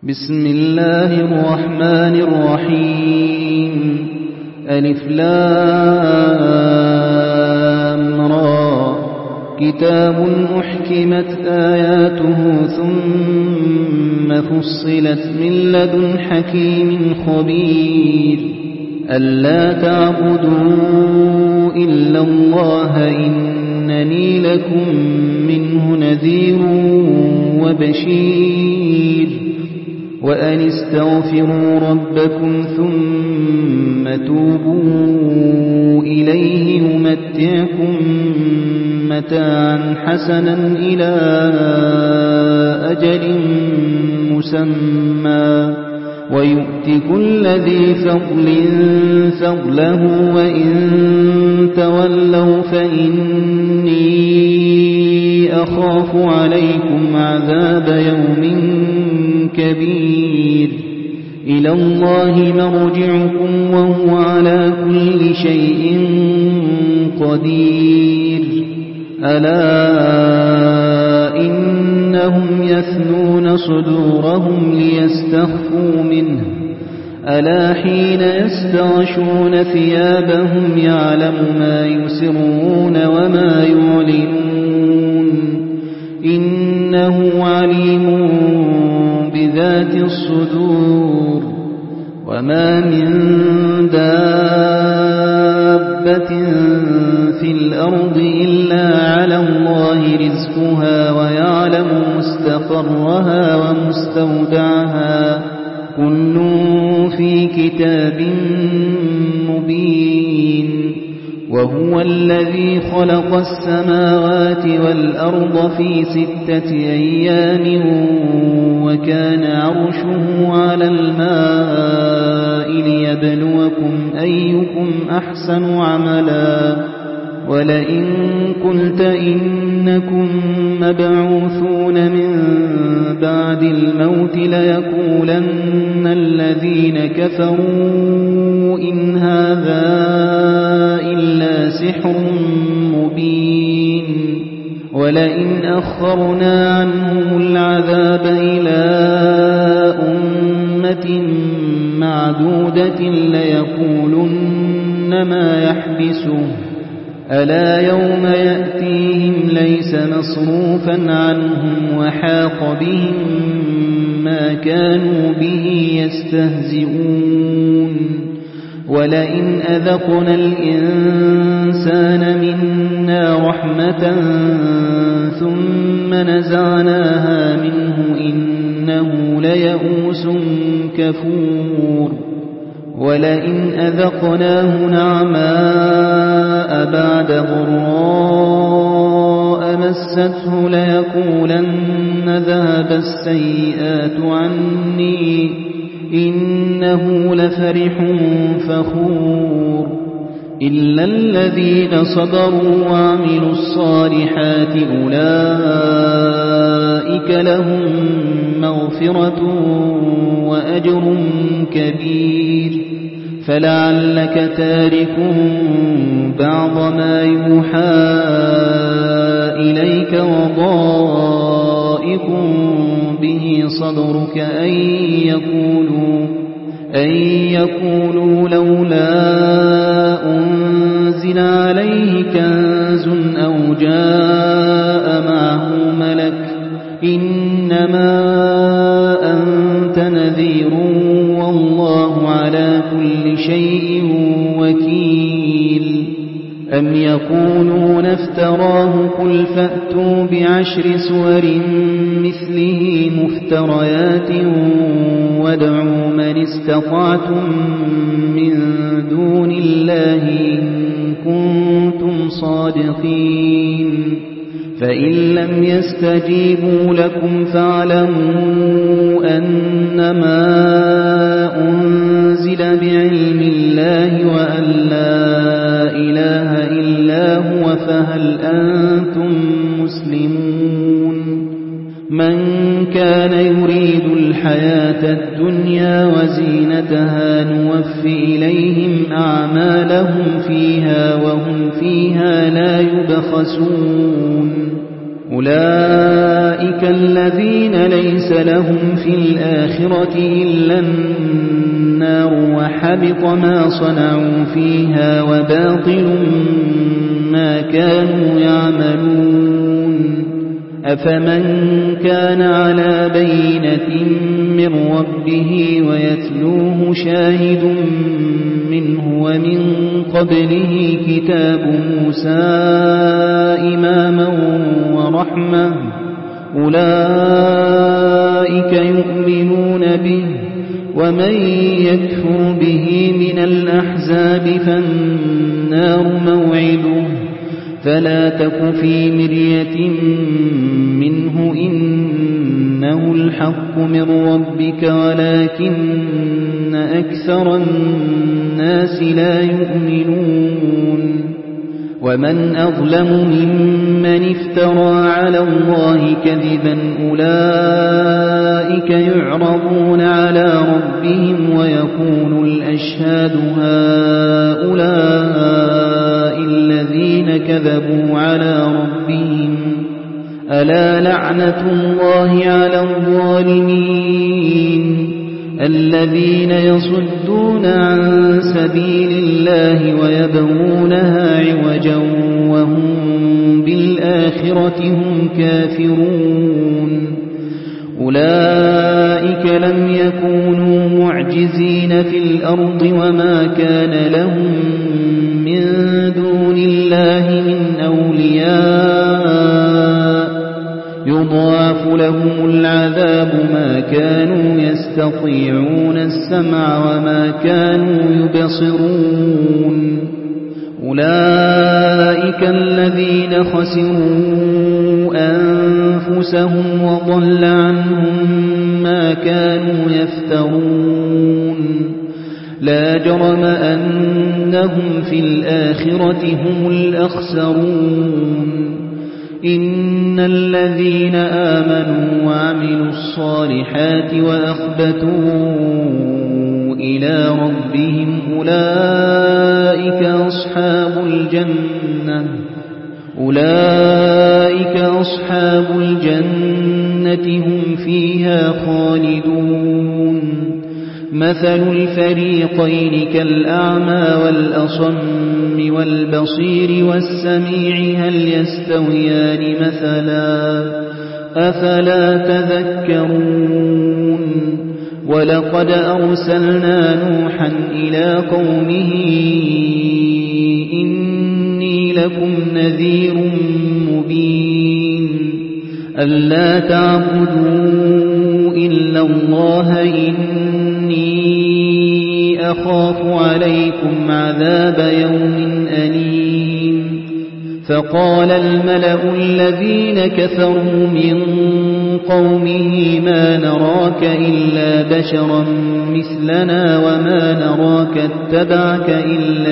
بسم الله الرحمن الرحيم ألف لام را كتاب أحكمت آياته ثم فصلت من لدن حكيم خبير ألا تعبدوا إلا الله إنني لكم منه نذير وبشير وأن استغفروا ربكم ثم توبوا إليه يمتعكم متاعا حسنا إلى أجل مسمى ويؤت كل ذي فضل فضله وإن تولوا فإني أخاف عليكم عذاب يوم كبير إلى الله مرجعكم وهو على كل شيء قدير ألا إنهم يثنون صدورهم ليستخفوا منه ألا حين يستغشون ثيابهم يعلم ما يسرون وما يعلنون إنه عليم بذات الصدور وما من دابة في الأرض إلا على الله رزقها ويعلم مستقرها ومستودعها كل في كتاب مبين وهو الذي خلق السماوات والأرض في 6 أيام وكان عرشه على الماء ليبلوكم أيكم أحسن عملا ولئن قلت إنكم مبعوثون من بعد الموت ليقولن الذين كفروا إن هذا إلا سحر مبين ولئن أخرنا عنهم العذاب إلى أمة معدودة ليقولن ما يحبسه ألا يوم يأتيهم ليس مصروفا عنهم وحاق بهم ما كانوا به يستهزئون ولئن أذقنا الإنسان منا رحمة ثم نزعناها منه إنه ليئوس كفور ولئن أذقناه نعماء بعد ضراء مسته ليقولن ذهب السيئات عني إنه لفرح فخور إلا الذين صبروا وعملوا الصالحات أولئك لهم مغفرة وأجر كبير فلعلك تارك بعض ما يوحى إليك وضائق به صدرك أن يقولوا لولا أنزل عليه كنز أو جاء معه ملك إنما أنت نذير والله على كل شيء وكيل أم يقولون افتراه قل فأتوا ب10 سور مثله مفتريات وادعوا من استطعتم من دون الله إن كنتم صادقين فإن لم يستجيبوا لكم فاعلموا أنما أنزل بعلم الله وأن لا إله إلا هو فهل أنتم مسلمون من كان يريد الحياة الدنيا وزينتها نوفي إليهم أعمالهم فيها وهم فيها لا يبخسون أولئك الذين ليس لهم في الآخرة إلا النار وحبط ما صنعوا فيها وباطل ما كانوا يعملون أفمن كان على بينة من ربه ويتلوه شاهد منه ومن قبله كتاب موسى إماما ورحمة أولئك يؤمنون به ومن يكفر به من الأحزاب فالنار موعده فلا تك في مرية منه إنه الحق من ربك ولكن أكثر الناس لا يؤمنون ومن أظلم ممن افترى على الله كذبا أولئك يعرضون على ربهم ويقول الأشهاد هؤلاء الذين كذبوا على ربهم ألا لعنة الله على الظالمين الذين يصدون عن سبيل الله ويبغونها عوجا وهم بالآخرة هم كافرون أولئك لم يكونوا معجزين في الأرض وما كان لهم من دون الله من أولياء يضاعف لهم العذاب ما كانوا يستطيعون السمع وما كانوا يبصرون أولئك الذين خسروا أنفسهم وضل عنهم ما كانوا يفترون لا جرم أنهم في الآخرة هم الأخسرون إن الذين آمنوا وعملوا الصالحات وأخبتوا إلى ربهم أولئك أصحاب الجنة هم فيها خالدون مثل الفريقين كالأعمى والأصم والبصير والسميع هل يستويان مثلا أفلا تذكرون ولقد أرسلنا نوحا إلى قومه إني لكم نذير مبين ألا تعبدوا إلا الله إني أخاف عليكم عذاب يوم أليم فقال الملأ الذين كفروا من قومه ما نراك إلا بشرا مثلنا وما نراك اتبعك إلا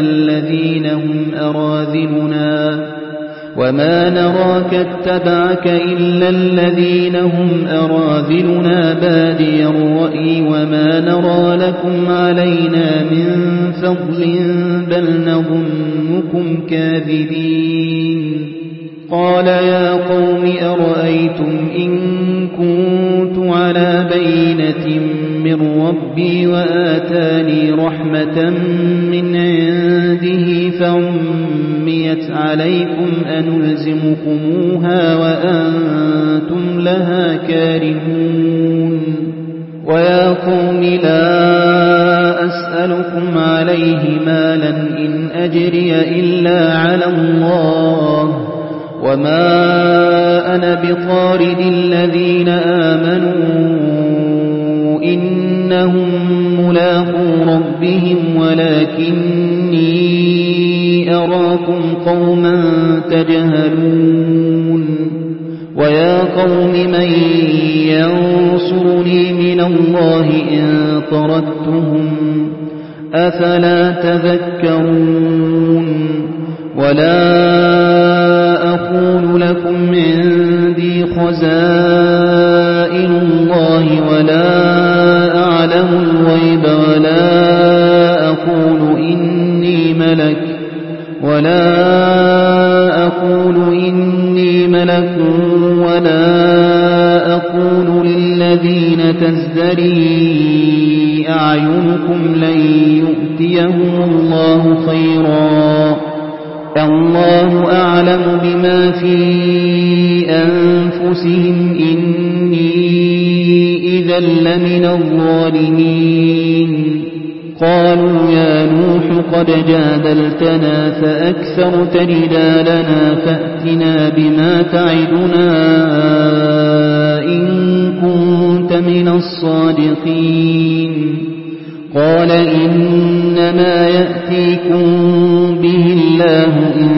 الذين هم أراذلنا بادي الرأي وما نرى لكم علينا من فضل بل نظنكم كاذبين قال يا قوم أرأيتم إن كنت على بينة من ربي وآتاني رحمة من عنده فعميت عليكم أنلزمكموها وأنتم لها كارهون ويا قوم لا أسألكم عليه مالا إن أجري إلا على الله وما أنا بطارد الذين آمنوا إنهم ملاقو ربهم ولكني أراكم قوما تجهلون ويا قوم من ينصرني من الله إن طردتهم أفلا تذكرون ولا أقول لكم عندي خزائن الله ولا أعلم الغيب ولا أقول إني ملك أعينكم لن يؤتيهم الله خيرا الله أعلم بما في أنفسهم إني إذا لمن الظالمين قالوا يا نوح قد جادلتنا فأكثرت جدالنا فأتنا بما تعدنا إن كنت من الصادقين قال إنما يأتيكم به الله إن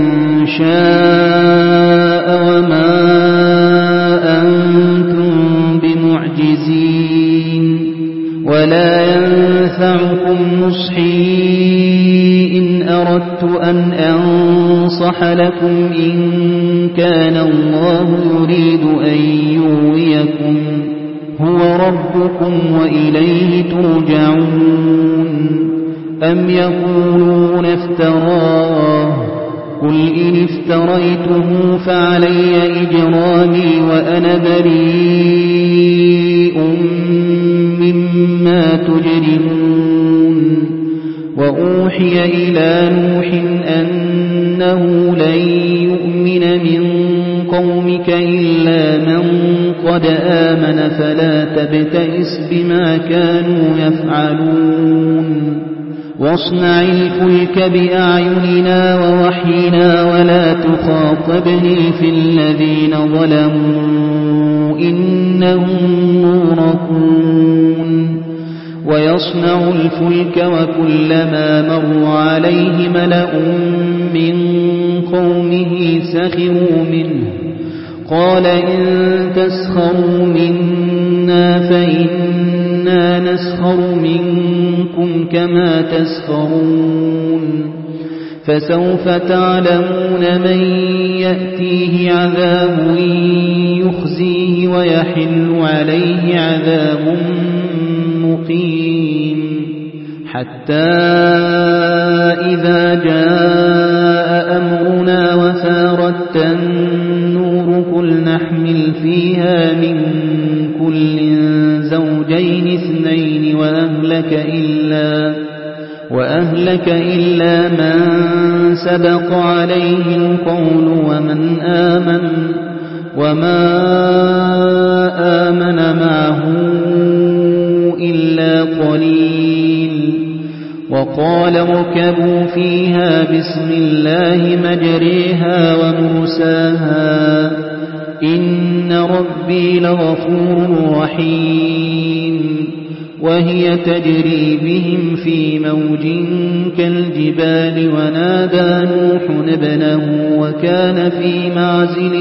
شاء وما أنتم بمعجزين ولا ينفعكم نصحي إن أردت أن أنصح لكم إن كان الله يريد أن يغويكم هو ربكم وإليه ترجعون أم يقولون افتراه قل إن افتريته فعلي إجرامي وأنا بريء مما تجرمون وأوحي إلى نوح أنه لن يؤمن من قومك إلا من قد آمن فلا تبتئس بما كانوا يفعلون واصنع الفلك بأعيننا ووحينا ولا تخاطبني في الذين ظلموا إنهم مغرقون ويصنع الفلك وكلما مر عليه ملأ من قومه سخروا منه قال إن تسخروا منا فإنا نسخر منكم كما تسخرون فسوف تعلمون من يأتيه عذاب يخزيه ويحل عليه عذاب مقيم حتى إذا جاء أمرنا وفارت النور قل نحمل فيها من كل زوجين اثنين وأهلك إلا من سبق عليه القول وما آمن معه إلا قليل وقال اركبوا فيها بسم الله مجريها ومرساها إن ربي لغفور رحيم وهي تجري بهم في موج كالجبال ونادى نوح ابنه وكان في معزل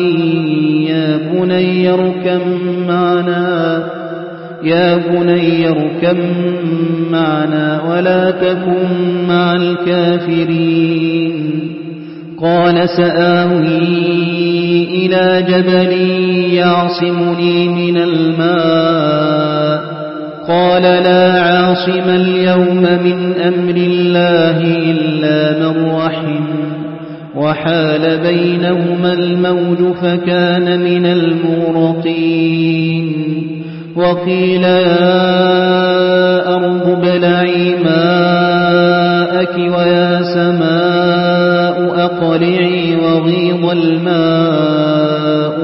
يا بني اركب معنا ولا تكن مع الكافرين قال سآوي إلى جبل يعصمني من الماء قال لا عاصم اليوم من أمر الله إلا من رحم وحال بينهما الموج فكان من المغرقين وقيل يا أرض ابلعي ماءك ويا سماء أقلعي وغيض الماء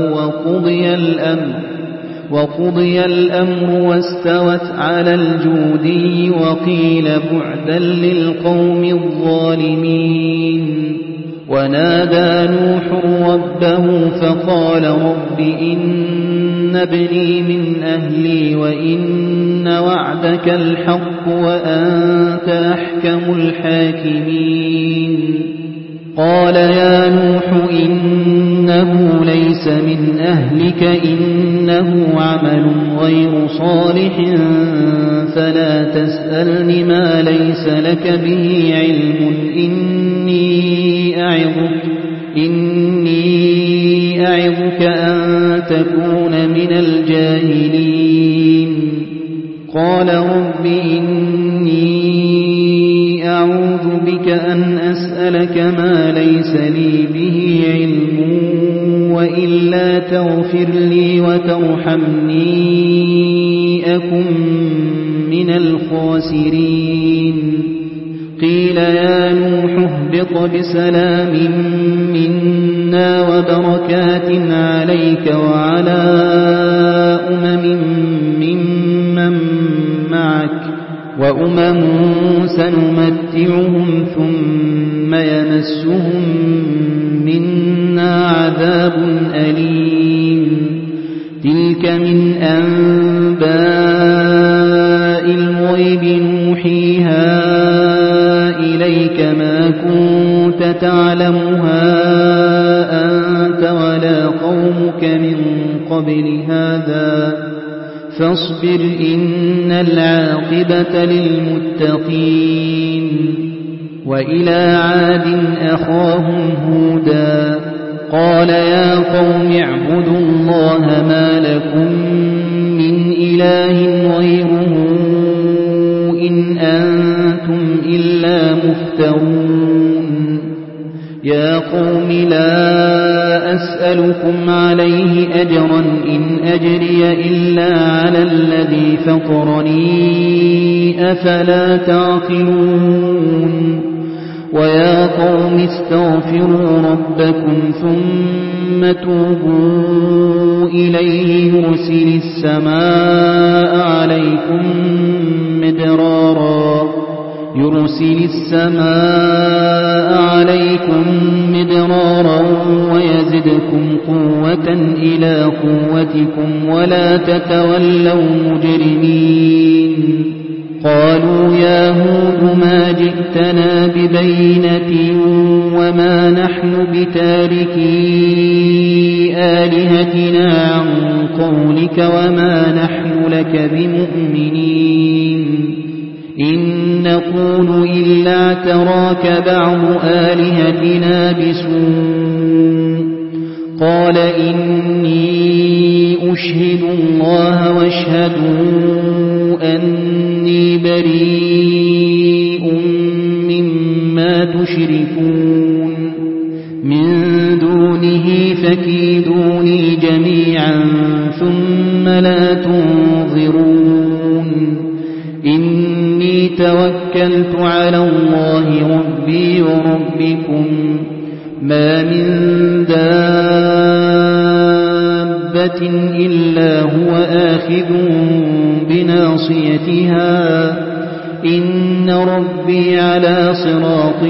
وقضي الأمر واستوت على الجودي وقيل بعدا للقوم الظالمين ونادى نوح ربه فقال رب إن ابني من أهلي وإن وعدك الحق وأنت أحكم الحاكمين قال يا نوح إنه ليس من أهلك إنه عمل غير صالح فلا تسألني ما ليس لك به علم إني أعظك أن تكون من الجاهلين قال رب إني أعوذ بك أن أسألك ما ليس لي به علم وإلا تغفر لي وترحمني أكن من الخاسرين قيل يا نوح اهبط بسلام منا وبركات عليك وعلى ممن معك وأمم سنمتعهم ثم يمسهم منا عذاب أليم تلك من أنباء الغيب نوحيها إليك ما كنت تعلمها أنت ولا قومك من قبل هذا فاصبر إن العاقبة للمتقين وإلى عاد أخاهم هودا قال يا قوم اعبدوا الله ما لكم من إله غيره إن أنتم إلا مفترون يا قوم لا أسألكم عليه أجرا إن أجري إلا على الذي فطرني أفلا تعقلون ويا قوم استغفروا ربكم ثم توبوا إليه يرسل السماء عليكم مدرارا ويزدكم قوة إلى قوتكم ولا تتولوا مجرمين قالوا يا هود ما جئتنا ببينة وما نحن بتاركي آلهتنا عن قولك وما نحن لك بمؤمنين إن نقول إلا اعتراك بعض آلهتنا بسوء قال إني أشهد الله واشهدوا أني بريء مما تشركون من دونه فكيدوني جميعا ثم لا تنظرون إني توكلت على الله ربي وربكم ما من دابة إلا هو آخذ بناصيتها إن ربي على صراط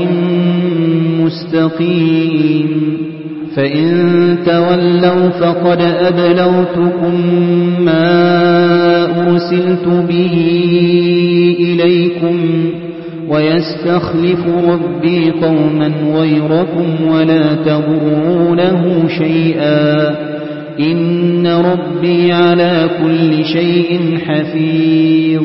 مستقيم فإن تولوا فقد أبلغتكم ما أرسلت به إليكم ويستخلف ربي قوما غيركم ولا تضرونه شيئا إن ربي على كل شيء حفيظ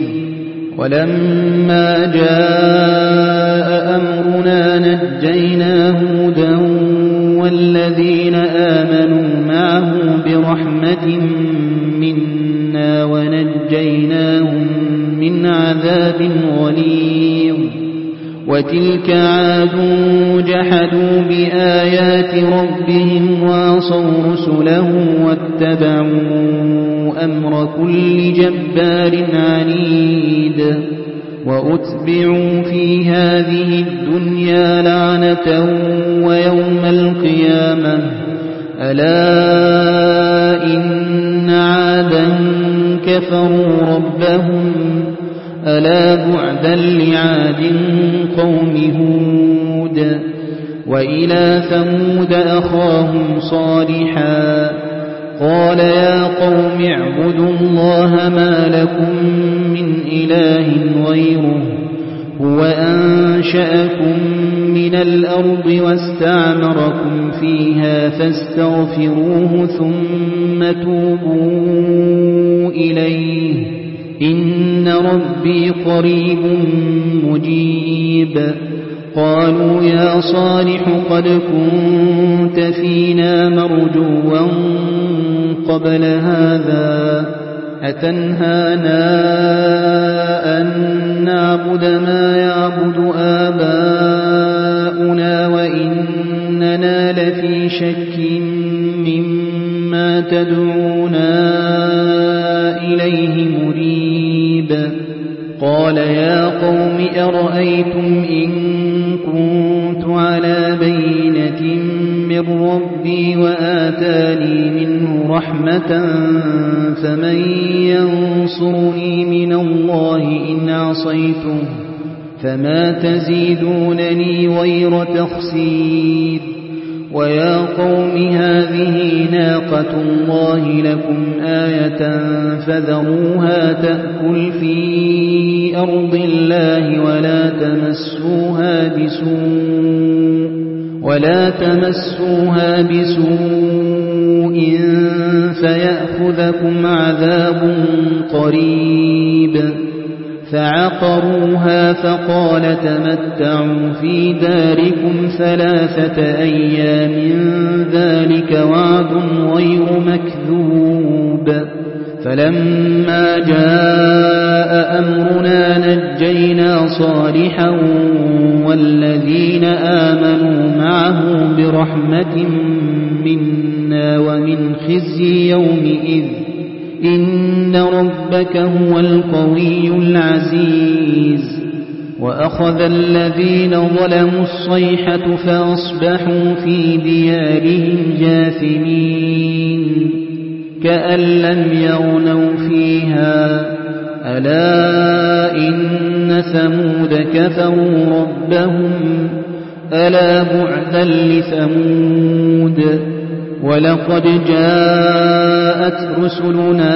ولما جاء أمرنا نجينا هودا والذين آمنوا معه برحمة منا ونجيناهم من عذاب غليظ وتلك عاد جحدوا بآيات ربهم وعصوا رسله واتبعوا أمر كل جبار عنيد وأتبعوا في هذه الدنيا لعنة ويوم القيامة ألا إن عادا كفروا ربهم ألا بعدا لعاد قوم هود وإلى ثمود أخاهم صالحا قال يا قوم اعبدوا الله ما لكم من إله غيره هو أنشأكم من الأرض واستعمركم فيها فاستغفروه ثم توبوا إليه إن ربي قريب مجيب قالوا يا صالح قد كنت فينا مرجوا قبل هذا أتنهانا أن نعبد ما يعبد آباؤنا وإننا لفي شك مما تدعونا إليه مريب قال يا قوم أرأيتم إن كنت على بينة من ربي وآتاني منه رحمة فمن ينصرني من الله إن عصيته فما تزيدونني غير تخسير ويا قوم هذه ناقة الله لكم آية فذروها تأكل في أرض الله ولا تمسوها بسوء فيأخذكم عذاب قريب فعقروها فقال تمتعوا في داركم 3 أيام ذلك وعد غير مكذوب فلما جاء أمرنا نجينا صالحا والذين آمنوا معه برحمة منا ومن خزي يومئذ إن ربك هو القوي العزيز وأخذ الذين ظلموا الصيحة فأصبحوا في ديارهم جاثمين كأن لم يغنوا فيها ألا إن ثمود كفروا ربهم ألا بعدا لثمود ولقد جاءت رسلنا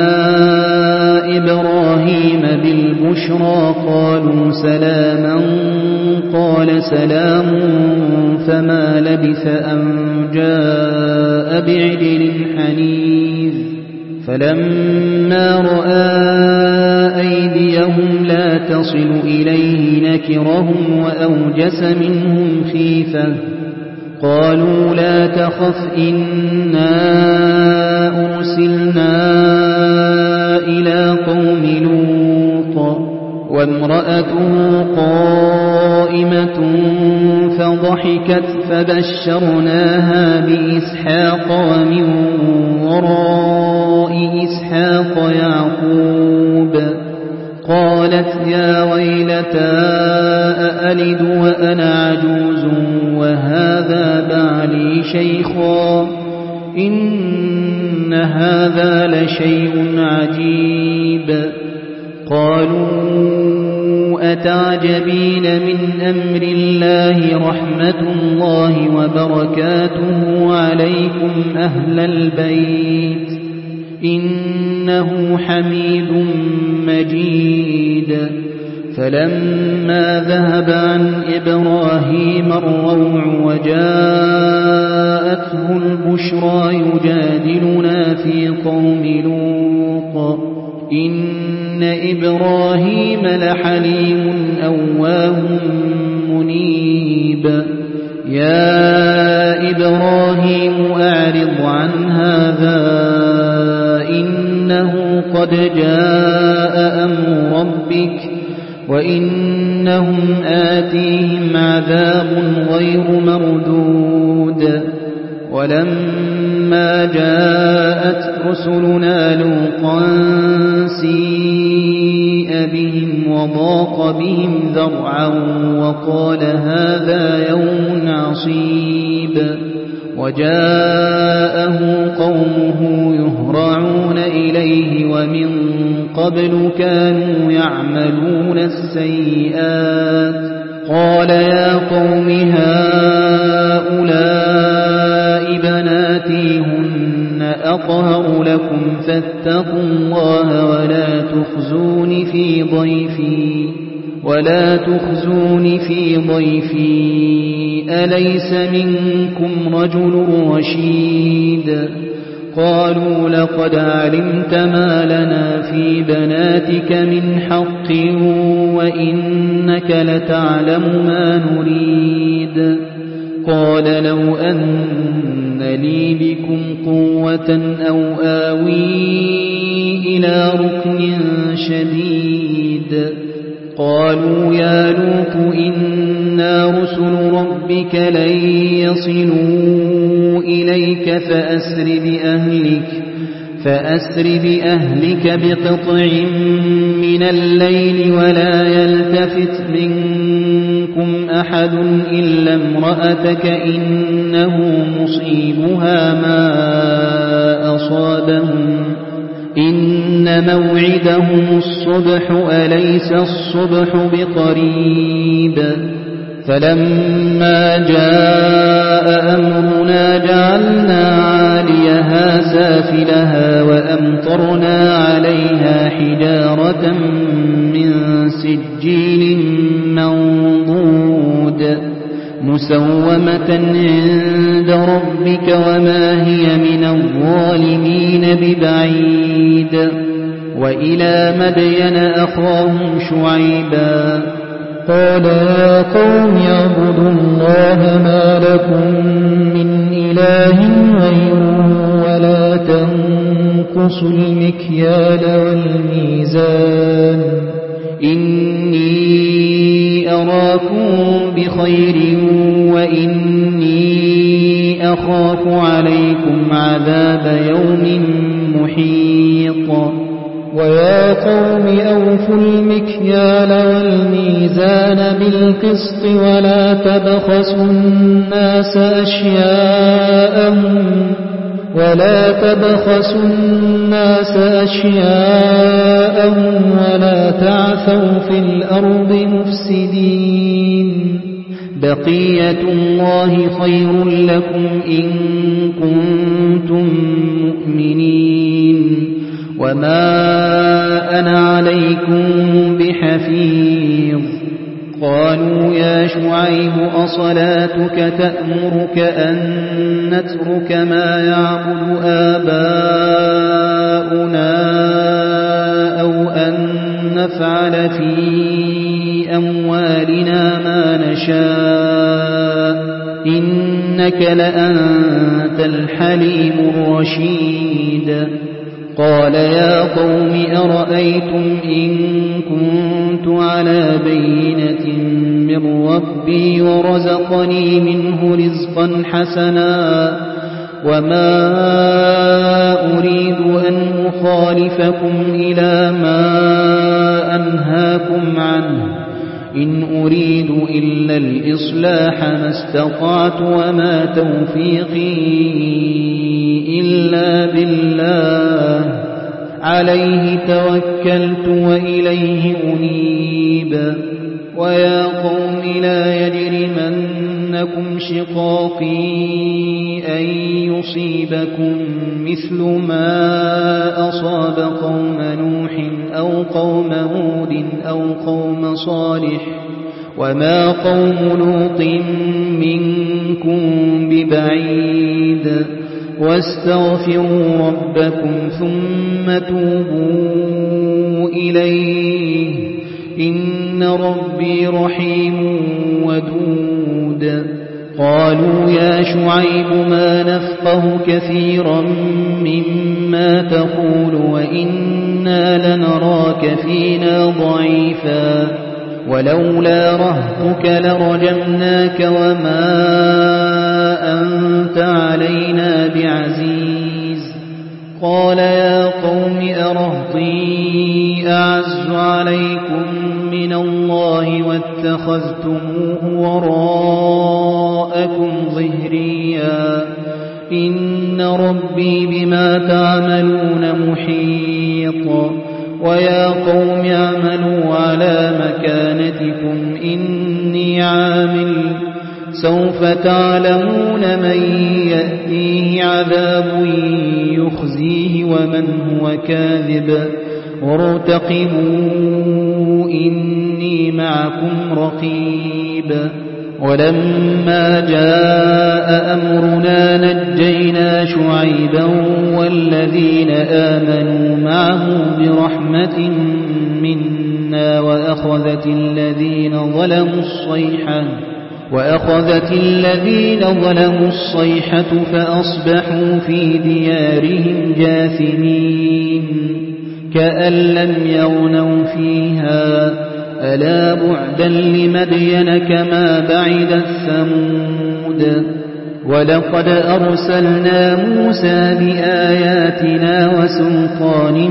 إبراهيم بالبشرى قالوا سلاما قال سلام فما لبث أن جاء بعجل حنيذ فلما رأى أيديهم لا تصل إليه نكرهم وأوجس منهم خيفة قالوا لا تخف إنا أرسلنا إلى قوم لوط وامرأته قائمة فضحكت فبشرناها بإسحاق ومن وراء إسحاق يعقوب قالت يا ويلتى أألد وأنا عجوز وهذا بعلي شيخا إن هذا لشيء عجيب قالوا أتعجبين من أمر الله رحمة الله وبركاته عليكم أهل البيت إنه حميد مجيد فلما ذهب عن إبراهيم الروع وجاءته البشرى يجادلنا في قوم لوط إن إبراهيم لحليم أواه منيب يا إبراهيم أعرض عن هذا إنه قد جاء أمر ربك وإنهم آتيهم عذاب غير مردود ولما جاءت رسلنا لوطا سيء بهم وضاق بهم ذرعا وقال هذا يوم عصيب وجاءه قومه يهرعون إليه ومن قبل كانوا يعملون السيئات قال يا قوم هؤلاء بناتي هن أطهر لكم فاتقوا الله ولا تخزوني في ضيفي أليس منكم رجل رشيد قالوا لقد علمت ما لنا في بناتك من حق وإنك لتعلم ما نريد قال لو أن لي بكم قوة أو آوي إلى ركن شديد قالوا يا لوط إنا رسل ربك لن يصلوا إليك فأسر بأهلك فأسر بأهلك بقطع من الليل ولا يلتفت منكم أحد إلا امرأتك إنه مصيبها ما أصابهم إن موعدهم الصبح أليس الصبح بقريب فلما جاء أمرنا جعلنا عاليها سافلها وأمطرنا عليها حجارة من سجيل منضود مسومة عند ربك وما هي من الظالمين ببعيد وإلى مدين أخاهم شعيبا قال يا قوم اعبدوا الله ما لكم من إله غيره ولا تنقصوا المكيال والميزان إني أراكم بخير وإني أخاف عليكم عذاب يوم محيط ويا قوم أوفوا المكيال والميزان بالقسط ولا تبخسوا الناس أشياءهم ولا تعثوا في الأرض مفسدين بقية الله خير لكم إن كنتم مؤمنين وما أنا عليكم بحفيظ قالوا يا شعيب أصلاتك تأمرك أن نترك ما يعبد آباؤنا أو أن نفعل في أموالنا ما نشاء إنك لأنت الحليم الرشيد قال يا قوم أرأيتم إن كنت على بينة من ربي ورزقني منه رزقا حسنا وما أريد أن أخالفكم إلى ما أنهاكم عنه إن أريد إلا الإصلاح ما استطعت وما توفيقي إلا بالله عليه توكلت وإليه أنيب ويا قوم لا يجرمنكم شقاقي أن يصيبكم مثل ما أصاب قوم نوح أو قوم هود أو قوم صالح وما قوم لوط منكم ببعيد واستغفروا ربكم ثم توبوا إليه إن ربي رحيم ودود قالوا يا شعيب ما نفقه كثيرا مما تقول وإنا لنراك فينا ضعيفا ولولا رهتك لرجمناك وما أنت علينا بعزيز قال يا قوم أرهطي أعز عليكم من الله واتخذتموه وراءكم ظهريا إن ربي بما تعملون محيط ويا قوم اعملوا على مكانتكم إني عامل سوف تعلمون من يأتيه عذاب يخزيه ومن هو كاذب وارتقبوا إني معكم رقيب ولما جاء أمرنا نجينا شعيبا والذين آمنوا معه برحمة منا وأخذت الذين ظلموا الصيحة فأصبحوا في ديارهم جاثمين كأن لم يغنوا فيها ألا بعدا لمدين كما بعد الثمود ولقد أرسلنا موسى بآياتنا وسلطان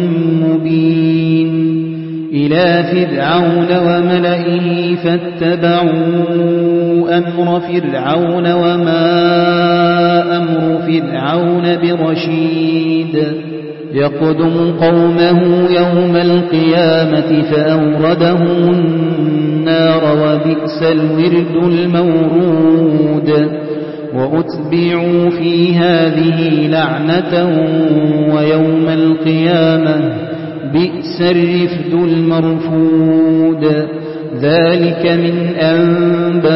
مبين إلى فرعون وملئه فاتبعوا أمر فرعون وما أمر فرعون برشيد يقدم قومه يوم القيامة فأوردهم النار وبئس الورد المورود وأتبعوا في هذه لعنة ويوم القيامة بئس الرفد المرفود ذلك من أنباء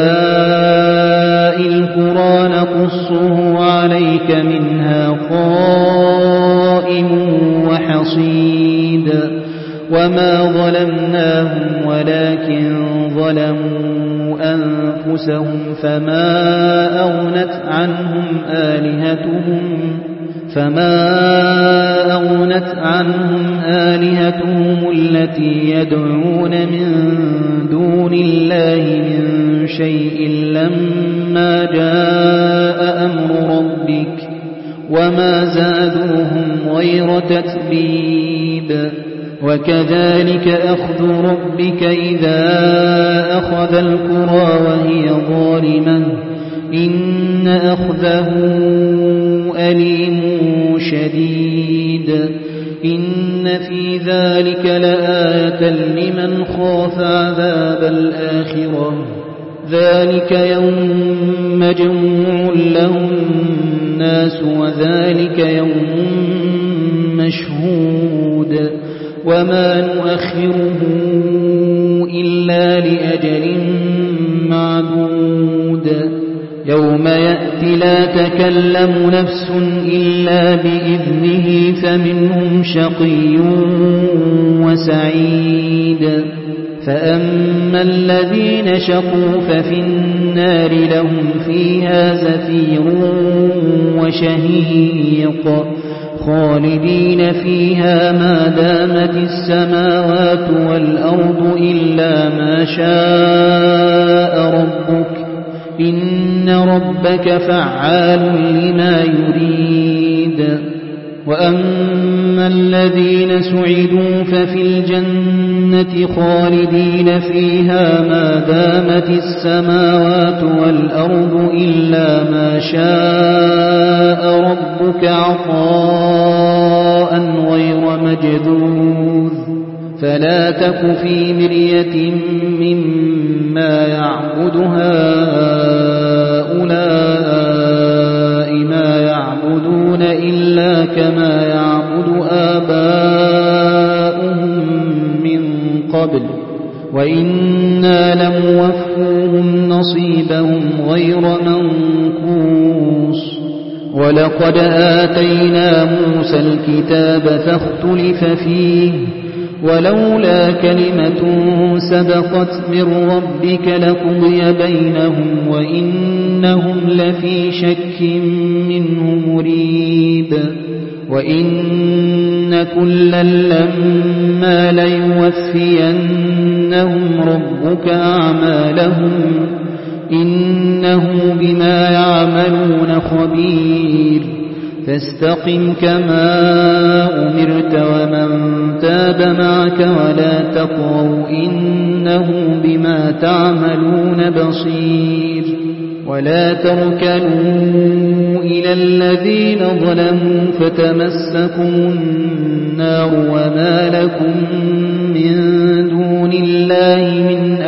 القرى نقصه عليك منها قائم وحصيد وما ظلمناهم ولكن ظلموا أنفسهم فما أغنت عنهم آلهتهم التي يدعون من دون الله من شيء لما جاء أمر ربك وما زادوهم غير تتبيب وكذلك أخذ ربك إذا أخذ القرى وهي ظالمة إن أخذه أليم شديد إن في ذلك لآية لمن خاف عذاب الآخرة ذلك يوم مجموع له الناس وذلك يوم مشهود وما نؤخره إلا لأجل معدود يوم يأتي لا تكلم نفس إلا بإذنه فمنهم شقي وسعيد فأما الذين شقوا ففي النار لهم فيها زفير وشهيق خالدين فيها ما دامت السماوات والأرض إلا ما شاء ربك إن ربك فعال لما يريد وأما الذين سعدوا ففي الجنة خالدين فيها ما دامت السماوات والأرض إلا ما شاء ربك عطاء غير مجذوذ فلا تك في مرية مما يعبد هؤلاء ما يعبدون إلا كما يعبد آباؤهم من قبل وإنا لموفوهم نصيبهم غير منقوص ولقد آتينا موسى الكتاب فاختلف فيه ولولا كلمة سبقت من ربك لقضي بينهم وإنهم لفي شك منه مريب وإن كلا لما ليوفينهم ربك أعمالهم إنه بما يعملون خبير فاستقم كما أمرت ومن تاب معك ولا تطغوا إنه بما تعملون بصير ولا تركنوا إلى الذين ظلموا فتمسكم النار وما لكم من دون الله من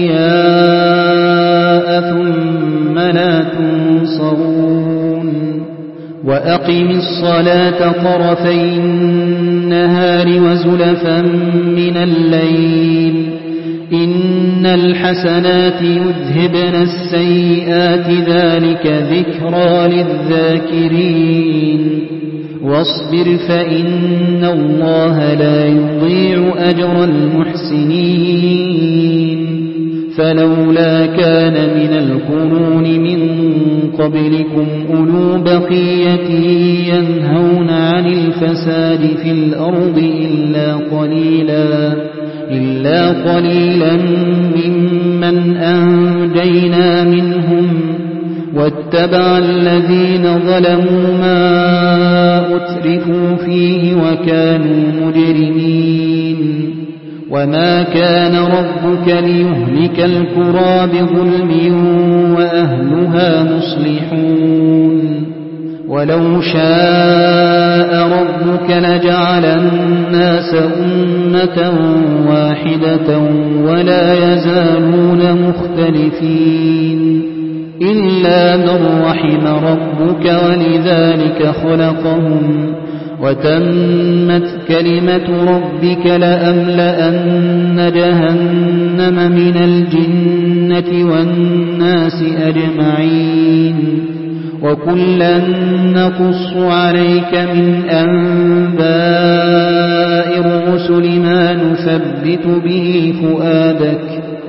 أولياء ثم لا تنصرون وأقم الصلاة طرفي النهار وزلفا من الليل إن الحسنات يذهبن السيئات ذلك ذكرى للذاكرين واصبر فإن الله لا يضيع أجر المحسنين فلولا كان من القرون من قبلكم أولو بقية ينهون عن الفساد في الأرض إلا قليلا ممن أنجينا منهم واتبع الذين ظلموا ما أترفوا فيه وكانوا مجرمين وما كان ربك ليهلك القرى بظلم وأهلها مصلحون ولو شاء ربك لجعل الناس أمة واحدة ولا يزالون مختلفين إلا من رحم ربك ولذلك خلقهم وتمت كلمة ربك لأملأن جهنم من الجنة والناس أجمعين وكلا نقص عليك من أنباء الرسل ما نثبت به فؤادك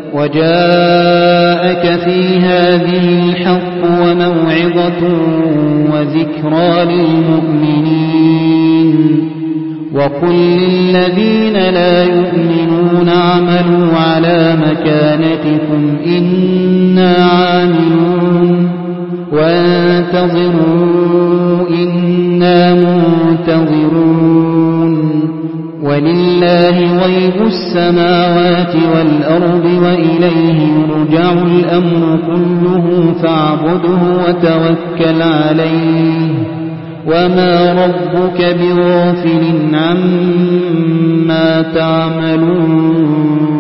وجاءك في هذه الحق وموعظة وذكرى للمؤمنين وقل للذين لا يؤمنون اعملوا على مكانتكم إنا عاملون وانتظروا إنا منتظرون ولله غيب السماوات والأرض وإليه يرجع الأمر كله فاعبده وتوكل عليه وما ربك بغافل عما تعملون